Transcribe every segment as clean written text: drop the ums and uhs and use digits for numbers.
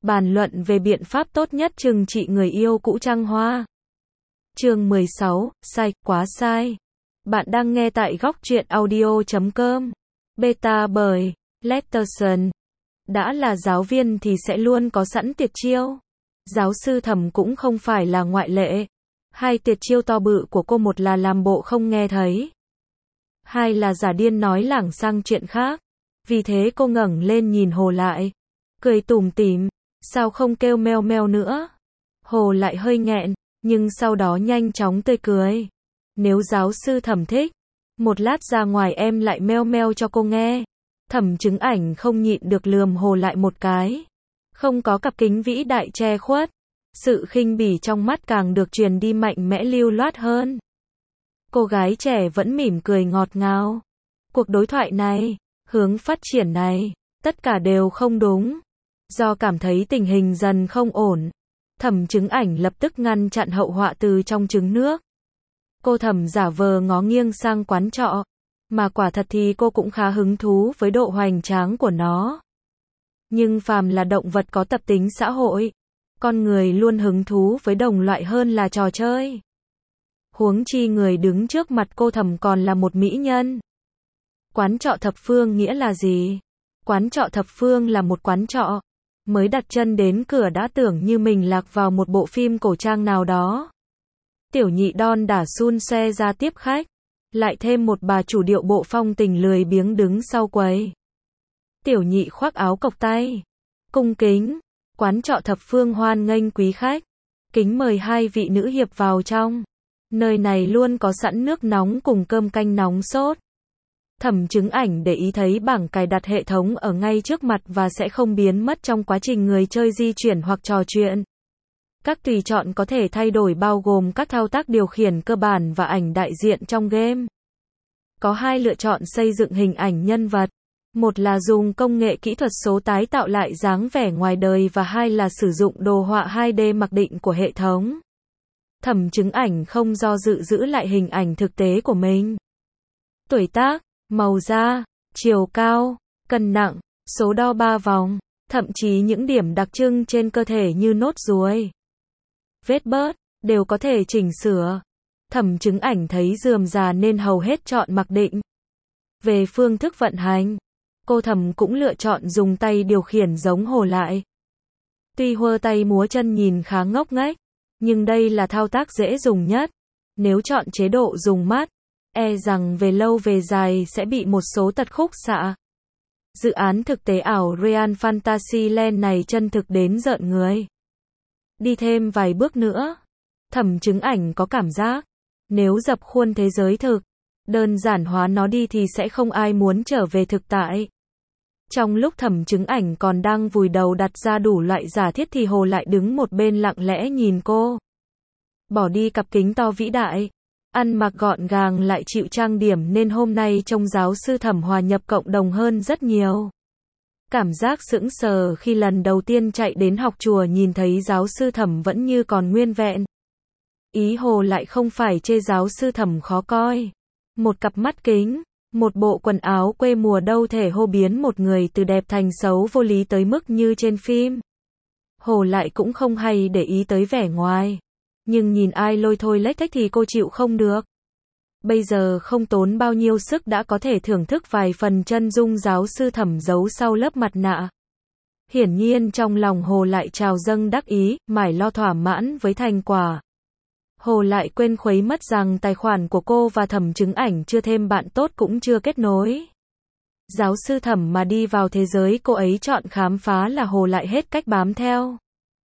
bàn luận về biện pháp tốt nhất trừng trị người yêu cũ trăng hoa. Chương 16, sai, quá sai. Bạn đang nghe tại góc truyện audio.com. Beta bởi Letterson. Đã là giáo viên thì sẽ luôn có sẵn tuyệt chiêu. Giáo sư Thẩm cũng không phải là ngoại lệ. Hai tuyệt chiêu to bự của cô, một là làm bộ không nghe thấy, hai là giả điên nói lảng sang chuyện khác. Vì thế cô ngẩng lên nhìn Hồ lại, cười tủm tỉm, sao không kêu meo meo nữa. Hồ lại hơi nghẹn, nhưng sau đó nhanh chóng tươi cười. Nếu giáo sư Thẩm thích, một lát ra ngoài em lại meo meo cho cô nghe. Thẩm Chứng Ảnh không nhịn được lườm Hồ lại một cái. Không có cặp kính vĩ đại che khuất, sự khinh bỉ trong mắt càng được truyền đi mạnh mẽ lưu loát hơn. Cô gái trẻ vẫn mỉm cười ngọt ngào. Cuộc đối thoại này, hướng phát triển này, tất cả đều không đúng. Do cảm thấy tình hình dần không ổn, Thẩm Chứng Ảnh lập tức ngăn chặn hậu họa từ trong trứng nước. Cô Thẩm giả vờ ngó nghiêng sang quán trọ, mà quả thật thì cô cũng khá hứng thú với độ hoành tráng của nó. Nhưng phàm là động vật có tập tính xã hội, con người luôn hứng thú với đồng loại hơn là trò chơi. Huống chi người đứng trước mặt cô Thẩm còn là một mỹ nhân. Quán trọ thập phương nghĩa là gì? Quán trọ thập phương là một quán trọ. Mới đặt chân đến cửa đã tưởng như mình lạc vào một bộ phim cổ trang nào đó. Tiểu nhị đon đả xun xoe ra tiếp khách. Lại thêm một bà chủ điệu bộ phong tình lười biếng đứng sau quầy. Tiểu nhị khoác áo cộc tay, cung kính. Quán trọ thập phương hoan nghênh quý khách. Kính mời hai vị nữ hiệp vào trong. Nơi này luôn có sẵn nước nóng cùng cơm canh nóng sốt. Thẩm Chứng Ảnh để ý thấy bảng cài đặt hệ thống ở ngay trước mặt và sẽ không biến mất trong quá trình người chơi di chuyển hoặc trò chuyện. Các tùy chọn có thể thay đổi bao gồm các thao tác điều khiển cơ bản và ảnh đại diện trong game. Có hai lựa chọn xây dựng hình ảnh nhân vật. Một là dùng công nghệ kỹ thuật số tái tạo lại dáng vẻ ngoài đời và hai là sử dụng đồ họa 2D mặc định của hệ thống. Thẩm Chứng Ảnh không do dự giữ lại hình ảnh thực tế của mình. Tuổi tác, màu da, chiều cao, cân nặng, số đo 3 vòng, thậm chí những điểm đặc trưng trên cơ thể như nốt ruồi, vết bớt, đều có thể chỉnh sửa. Thẩm Chứng Ảnh thấy rườm rà nên hầu hết chọn mặc định. Về phương thức vận hành, cô Thẩm cũng lựa chọn dùng tay điều khiển giống Hồ lại. Tuy huơ tay múa chân nhìn khá ngốc nghếch, nhưng đây là thao tác dễ dùng nhất. Nếu chọn chế độ dùng mắt, e rằng về lâu về dài sẽ bị một số tật khúc xạ. Dự án thực tế ảo Real Fantasy Land này chân thực đến rợn người. Đi thêm vài bước nữa, Thẩm Chứng Ảnh có cảm giác, nếu dập khuôn thế giới thực, đơn giản hóa nó đi thì sẽ không ai muốn trở về thực tại. Trong lúc Thẩm Chứng Ảnh còn đang vùi đầu đặt ra đủ loại giả thiết thì Hồ lại đứng một bên lặng lẽ nhìn cô. Bỏ đi cặp kính to vĩ đại, ăn mặc gọn gàng lại chịu trang điểm nên hôm nay trông giáo sư Thẩm hòa nhập cộng đồng hơn rất nhiều. Cảm giác sững sờ khi lần đầu tiên chạy đến học chùa nhìn thấy giáo sư Thẩm vẫn như còn nguyên vẹn. Ý Hồ lại không phải chê giáo sư Thẩm khó coi. Một cặp mắt kính, một bộ quần áo quê mùa đâu thể hô biến một người từ đẹp thành xấu vô lý tới mức như trên phim. Hồ lại cũng không hay để ý tới vẻ ngoài. Nhưng nhìn ai lôi thôi lếch thếch thì cô chịu không được. Bây giờ không tốn bao nhiêu sức đã có thể thưởng thức vài phần chân dung giáo sư Thẩm giấu sau lớp mặt nạ. Hiển nhiên trong lòng Hồ lại trào dâng đắc ý, mải lo thỏa mãn với thành quả. Hồ lại quên khuấy mất rằng tài khoản của cô và Thẩm Chứng Ảnh chưa thêm bạn tốt cũng chưa kết nối. Giáo sư Thẩm mà đi vào thế giới cô ấy chọn khám phá là Hồ lại hết cách bám theo.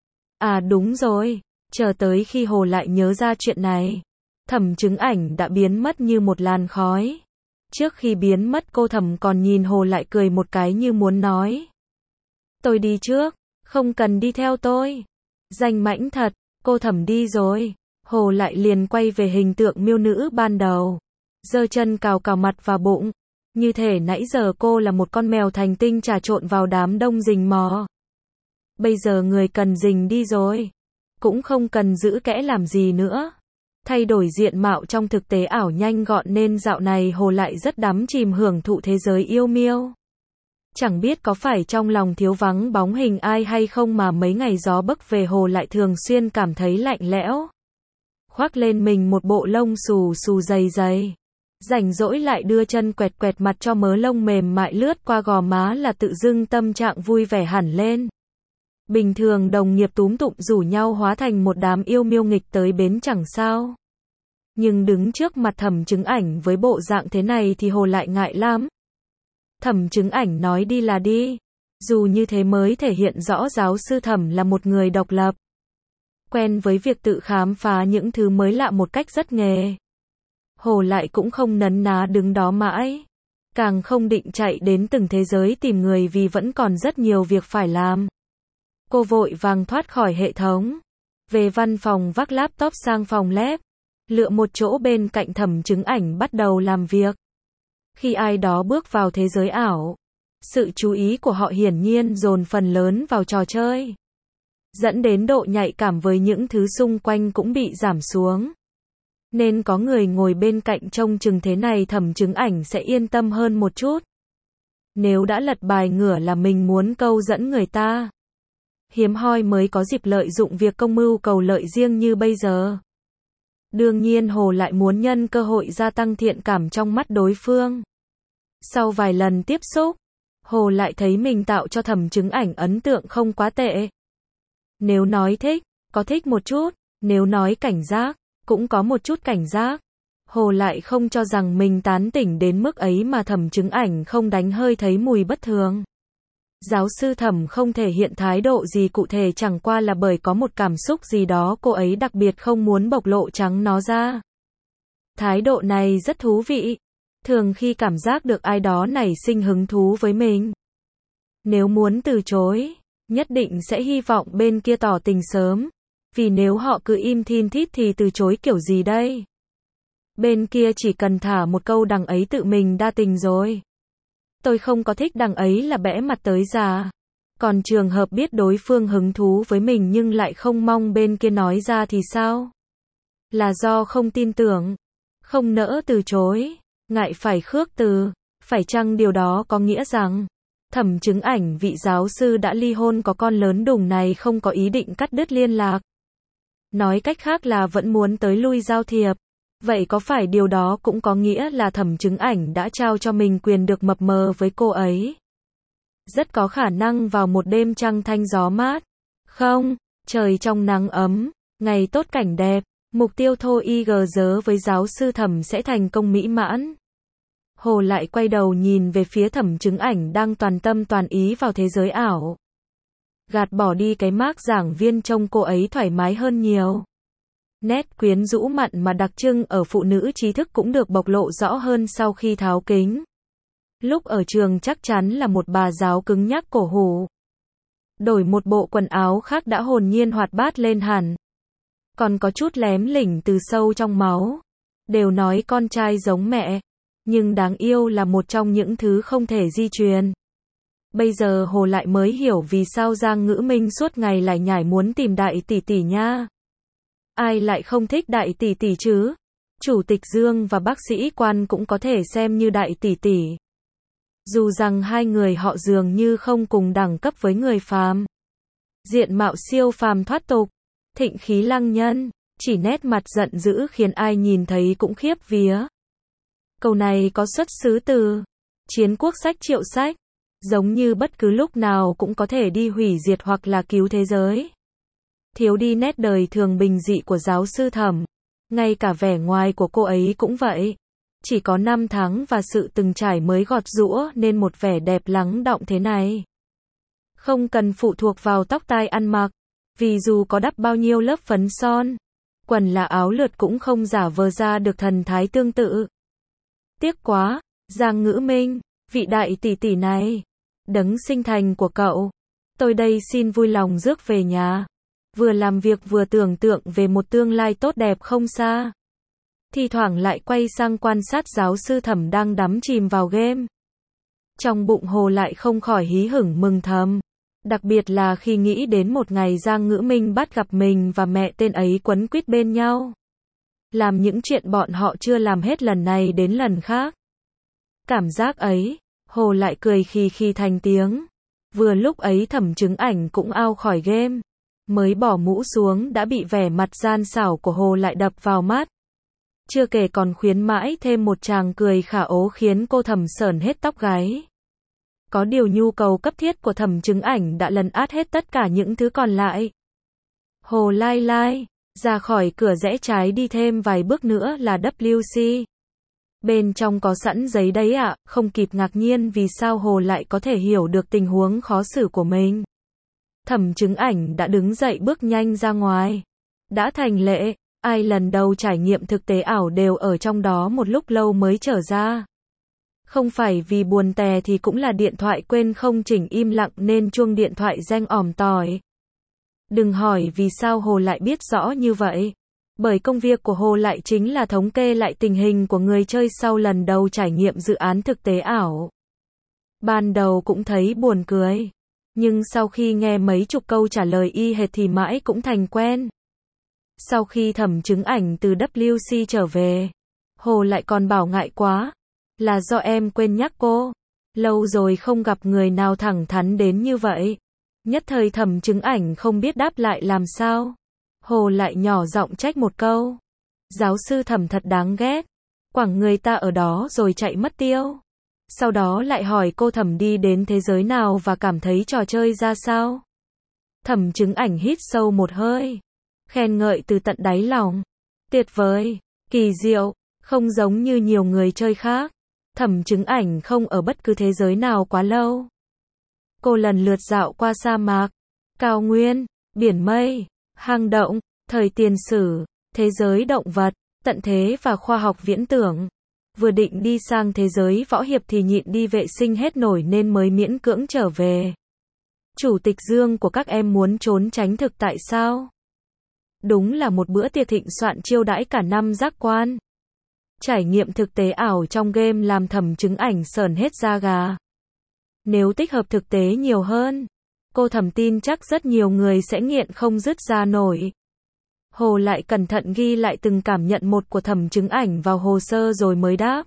À đúng rồi, chờ tới khi Hồ lại nhớ ra chuyện này, Thẩm Chứng Ảnh đã biến mất như một làn khói. Trước khi biến mất cô Thẩm còn nhìn Hồ lại cười một cái như muốn nói. Tôi đi trước, không cần đi theo tôi. Danh mãnh thật, cô Thẩm đi rồi. Hồ lại liền quay về hình tượng miêu nữ ban đầu. Giơ chân cào cào mặt và bụng. Như thể nãy giờ cô là một con mèo thành tinh trà trộn vào đám đông rình mò. Bây giờ người cần rình đi rồi. Cũng không cần giữ kẽ làm gì nữa. Thay đổi diện mạo trong thực tế ảo nhanh gọn nên dạo này Hồ lại rất đắm chìm hưởng thụ thế giới yêu miêu. Chẳng biết có phải trong lòng thiếu vắng bóng hình ai hay không mà mấy ngày gió bấc về Hồ lại thường xuyên cảm thấy lạnh lẽo. Khoác lên mình một bộ lông xù xù dày dày. Rảnh rỗi lại đưa chân quẹt quẹt mặt cho mớ lông mềm mại lướt qua gò má là tự dưng tâm trạng vui vẻ hẳn lên. Bình thường đồng nghiệp túm tụm rủ nhau hóa thành một đám yêu miêu nghịch tới bến chẳng sao. Nhưng đứng trước mặt Thẩm Chứng Ảnh với bộ dạng thế này thì Hồ lại ngại lắm. Thẩm Chứng Ảnh nói đi là đi. Dù như thế mới thể hiện rõ giáo sư Thẩm là một người độc lập. Quen với việc tự khám phá những thứ mới lạ một cách rất nghề. Hồ lại cũng không nấn ná đứng đó mãi. Càng không định chạy đến từng thế giới tìm người vì vẫn còn rất nhiều việc phải làm. Cô vội vàng thoát khỏi hệ thống. Về văn phòng vác laptop sang phòng lab. Lựa một chỗ bên cạnh Thẩm Chứng Ảnh bắt đầu làm việc. Khi ai đó bước vào thế giới ảo, sự chú ý của họ hiển nhiên dồn phần lớn vào trò chơi. Dẫn đến độ nhạy cảm với những thứ xung quanh cũng bị giảm xuống. Nên có người ngồi bên cạnh trông chừng thế này Thẩm Chứng Ảnh sẽ yên tâm hơn một chút. Nếu đã lật bài ngửa là mình muốn câu dẫn người ta. Hiếm hoi mới có dịp lợi dụng việc công mưu cầu lợi riêng như bây giờ. Đương nhiên Hồ lại muốn nhân cơ hội gia tăng thiện cảm trong mắt đối phương. Sau vài lần tiếp xúc, Hồ lại thấy mình tạo cho Thẩm Chứng Ảnh ấn tượng không quá tệ. Nếu nói thích, có thích một chút, nếu nói cảnh giác, cũng có một chút cảnh giác. Hồ lại không cho rằng mình tán tỉnh đến mức ấy mà Thẩm Chứng Ảnh không đánh hơi thấy mùi bất thường. Giáo sư Thẩm không thể hiện thái độ gì cụ thể chẳng qua là bởi có một cảm xúc gì đó cô ấy đặc biệt không muốn bộc lộ trắng nó ra. Thái độ này rất thú vị. Thường khi cảm giác được ai đó nảy sinh hứng thú với mình. Nếu muốn từ chối, nhất định sẽ hy vọng bên kia tỏ tình sớm. Vì nếu họ cứ im thin thít thì từ chối kiểu gì đây? Bên kia chỉ cần thả một câu đằng ấy tự mình đa tình rồi. Tôi không có thích đằng ấy là bẽ mặt tới già. Còn trường hợp biết đối phương hứng thú với mình nhưng lại không mong bên kia nói ra thì sao? Là do không tin tưởng, không nỡ từ chối, ngại phải khước từ. Phải chăng điều đó có nghĩa rằng Thẩm Chứng Ảnh vị giáo sư đã ly hôn có con lớn đùng này không có ý định cắt đứt liên lạc? Nói cách khác là vẫn muốn tới lui giao thiệp. Vậy có phải điều đó cũng có nghĩa là Thẩm Chứng Ảnh đã trao cho mình quyền được mập mờ với cô ấy? Rất có khả năng vào một đêm trăng thanh gió mát. Không, trời trong nắng ấm, ngày tốt cảnh đẹp, mục tiêu thô IG dớ với giáo sư Thẩm sẽ thành công mỹ mãn. Hồ lại quay đầu nhìn về phía Thẩm Chứng Ảnh đang toàn tâm toàn ý vào thế giới ảo. Gạt bỏ đi cái mác giảng viên trông cô ấy thoải mái hơn nhiều. Nét quyến rũ mặn mà đặc trưng ở phụ nữ trí thức cũng được bộc lộ rõ hơn sau khi tháo kính. Lúc ở trường chắc chắn là một bà giáo cứng nhắc cổ hủ. Đổi một bộ quần áo khác đã hồn nhiên hoạt bát lên hẳn. Còn có chút lém lỉnh từ sâu trong máu. Đều nói con trai giống mẹ. Nhưng đáng yêu là một trong những thứ không thể di truyền. Bây giờ Hồ lại mới hiểu vì sao Giang Ngữ Minh suốt ngày lại nhảy muốn tìm đại tỷ tỷ nha. Ai lại không thích đại tỷ tỷ chứ? Chủ tịch Dương và bác sĩ Quan cũng có thể xem như đại tỷ tỷ. Dù rằng hai người họ dường như không cùng đẳng cấp với người phàm. Diện mạo siêu phàm thoát tục, thịnh khí lăng nhân, chỉ nét mặt giận dữ khiến ai nhìn thấy cũng khiếp vía. Câu này có xuất xứ từ Chiến Quốc Sách Triệu Sách, giống như bất cứ lúc nào cũng có thể đi hủy diệt hoặc là cứu thế giới. Thiếu đi nét đời thường bình dị của giáo sư Thẩm, ngay cả vẻ ngoài của cô ấy cũng vậy. Chỉ có 5 tháng và sự từng trải mới gọt giũa nên một vẻ đẹp lắng đọng thế này. Không cần phụ thuộc vào tóc tai ăn mặc, vì dù có đắp bao nhiêu lớp phấn son, quần là áo lượt cũng không giả vờ ra được thần thái tương tự. Tiếc quá, Giang Ngữ Minh, vị đại tỷ tỷ này, đấng sinh thành của cậu. Tôi đây xin vui lòng rước về nhà. Vừa làm việc vừa tưởng tượng về một tương lai tốt đẹp không xa. Thì thoảng lại quay sang quan sát giáo sư Thẩm đang đắm chìm vào game. Trong bụng Hồ lại không khỏi hí hửng mừng thầm. Đặc biệt là khi nghĩ đến một ngày Giang Ngữ Minh bắt gặp mình và mẹ tên ấy quấn quýt bên nhau. Làm những chuyện bọn họ chưa làm hết lần này đến lần khác. Cảm giác ấy, Hồ lại cười khì khì thành tiếng. Vừa lúc ấy Thẩm Chứng Ảnh cũng out khỏi game. Mới bỏ mũ xuống đã bị vẻ mặt gian xảo của Hồ lại đập vào mắt. Chưa kể còn khuyến mãi thêm một tràng cười khả ố khiến cô Thẩm sởn hết tóc gáy. Có điều nhu cầu cấp thiết của Thẩm Chứng Ảnh đã lấn át hết tất cả những thứ còn lại. Hồ lai lai, ra khỏi cửa rẽ trái đi thêm vài bước nữa là WC. Bên trong có sẵn giấy đấy ạ, không kịp ngạc nhiên vì sao Hồ lại có thể hiểu được tình huống khó xử của mình. Thẩm Chứng Ảnh đã đứng dậy bước nhanh ra ngoài. Đã thành lệ, ai lần đầu trải nghiệm thực tế ảo đều ở trong đó một lúc lâu mới trở ra. Không phải vì buồn tè thì cũng là điện thoại quên không chỉnh im lặng nên chuông điện thoại reng òm tỏi. Đừng hỏi vì sao Hồ lại biết rõ như vậy. Bởi công việc của Hồ lại chính là thống kê lại tình hình của người chơi sau lần đầu trải nghiệm dự án thực tế ảo. Ban đầu cũng thấy buồn cười. Nhưng sau khi nghe mấy chục câu trả lời y hệt thì mãi cũng thành quen. Sau khi Thẩm Chứng Ảnh từ WC trở về, Hồ lại còn bảo ngại quá. Là do em quên nhắc cô. Lâu rồi không gặp người nào thẳng thắn đến như vậy. Nhất thời Thẩm Chứng Ảnh không biết đáp lại làm sao. Hồ lại nhỏ giọng trách một câu. Giáo sư Thẩm thật đáng ghét. Quẳng người ta ở đó rồi chạy mất tiêu. Sau đó lại hỏi cô Thẩm đi đến thế giới nào và cảm thấy trò chơi ra sao. Thẩm Chứng Ảnh hít sâu một hơi. Khen ngợi từ tận đáy lòng. Tuyệt vời, kỳ diệu, không giống như nhiều người chơi khác. Thẩm Chứng Ảnh không ở bất cứ thế giới nào quá lâu. Cô lần lượt dạo qua sa mạc, cao nguyên, biển mây, hang động, thời tiền sử, thế giới động vật, tận thế và khoa học viễn tưởng. Vừa định đi sang thế giới võ hiệp thì nhịn đi vệ sinh hết nổi nên mới miễn cưỡng trở về. Chủ tịch Dương của các em muốn trốn tránh thực tại sao? Đúng là một bữa tiệc thịnh soạn chiêu đãi cả năm giác quan. Trải nghiệm thực tế ảo trong game làm Thẩm Chứng Ảnh sởn hết da gà. Nếu tích hợp thực tế nhiều hơn, cô Thẩm tin chắc rất nhiều người sẽ nghiện không dứt ra nổi. Hồ lại cẩn thận ghi lại từng cảm nhận một của Thẩm Chứng Ảnh vào hồ sơ rồi mới đáp.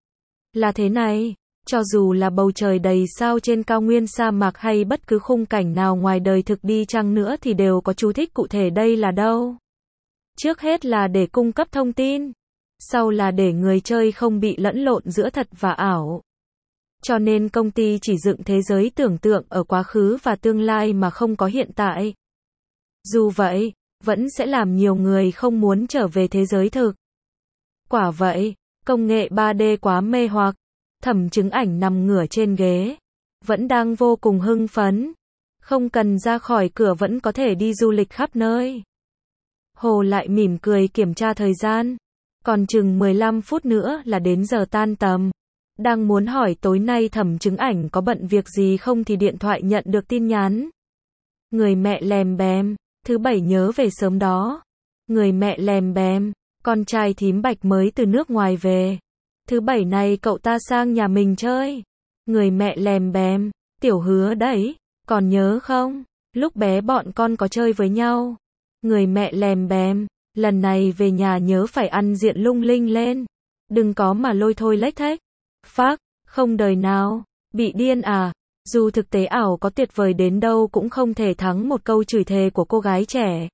Là thế này, cho dù là bầu trời đầy sao trên cao nguyên sa mạc hay bất cứ khung cảnh nào ngoài đời thực đi chăng nữa thì đều có chú thích cụ thể đây là đâu. Trước hết là để cung cấp thông tin. Sau là để người chơi không bị lẫn lộn giữa thật và ảo. Cho nên công ty chỉ dựng thế giới tưởng tượng ở quá khứ và tương lai mà không có hiện tại. Dù vậy, vẫn sẽ làm nhiều người không muốn trở về thế giới thực. Quả vậy, công nghệ 3D quá mê hoặc. Thẩm Chứng Ảnh nằm ngửa trên ghế. Vẫn đang vô cùng hưng phấn. Không cần ra khỏi cửa vẫn có thể đi du lịch khắp nơi. Hồ lại mỉm cười kiểm tra thời gian. Còn chừng 15 phút nữa là đến giờ tan tầm. Đang muốn hỏi tối nay Thẩm Chứng Ảnh có bận việc gì không thì điện thoại nhận được tin nhắn. Người mẹ lèm bèm, thứ bảy nhớ về sớm đó. Người mẹ lèm bèm, con trai thím Bạch mới từ nước ngoài về. Thứ bảy này cậu ta sang nhà mình chơi. Người mẹ lèm bèm, Tiểu Hứa đấy, còn nhớ không? Lúc bé bọn con có chơi với nhau. Người mẹ lèm bèm, lần này về nhà nhớ phải ăn diện lung linh lên. Đừng có mà lôi thôi lếch thếch. Phác, không đời nào, bị điên à? Dù thực tế ảo có tuyệt vời đến đâu cũng không thể thắng một câu chửi thề của cô gái trẻ.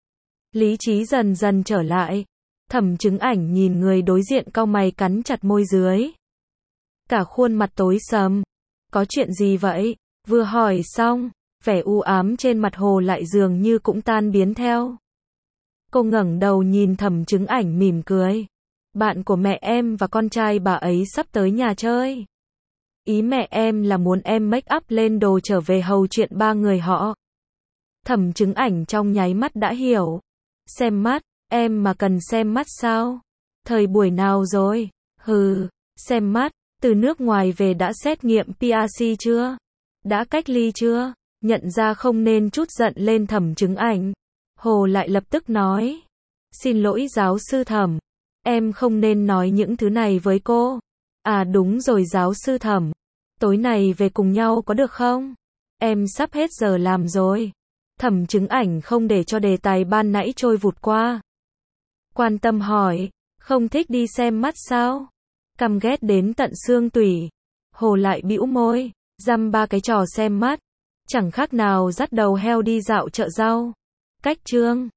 Lý trí dần dần trở lại. Thẩm Chứng Ảnh nhìn người đối diện cau mày cắn chặt môi dưới. Cả khuôn mặt tối sầm. Có chuyện gì vậy? Vừa hỏi xong, vẻ u ám trên mặt Hồ lại dường như cũng tan biến theo. Cô ngẩng đầu nhìn Thẩm Chứng Ảnh mỉm cười. Bạn của mẹ em và con trai bà ấy sắp tới nhà chơi. Ý mẹ em là muốn em make up lên đồ trở về hầu chuyện ba người họ. Thẩm Chứng Ảnh trong nháy mắt đã hiểu. Xem mắt, em mà cần xem mắt sao? Thời buổi nào rồi? Hừ, xem mắt, từ nước ngoài về đã xét nghiệm PRC chưa? Đã cách ly chưa? Nhận ra không nên chút giận lên Thẩm Chứng Ảnh. Hồ lại lập tức nói. Xin lỗi giáo sư Thẩm. Em không nên nói những thứ này với cô. À đúng rồi giáo sư Thẩm. Tối này về cùng nhau có được không? Em sắp hết giờ làm rồi. Thẩm Chứng Ảnh không để cho đề tài ban nãy trôi vụt qua. Quan tâm hỏi. Không thích đi xem mắt sao? Căm ghét đến tận xương tủy. Hồ lại bĩu môi, dăm ba cái trò xem mắt, chẳng khác nào dắt đầu heo đi dạo chợ rau. Cách chương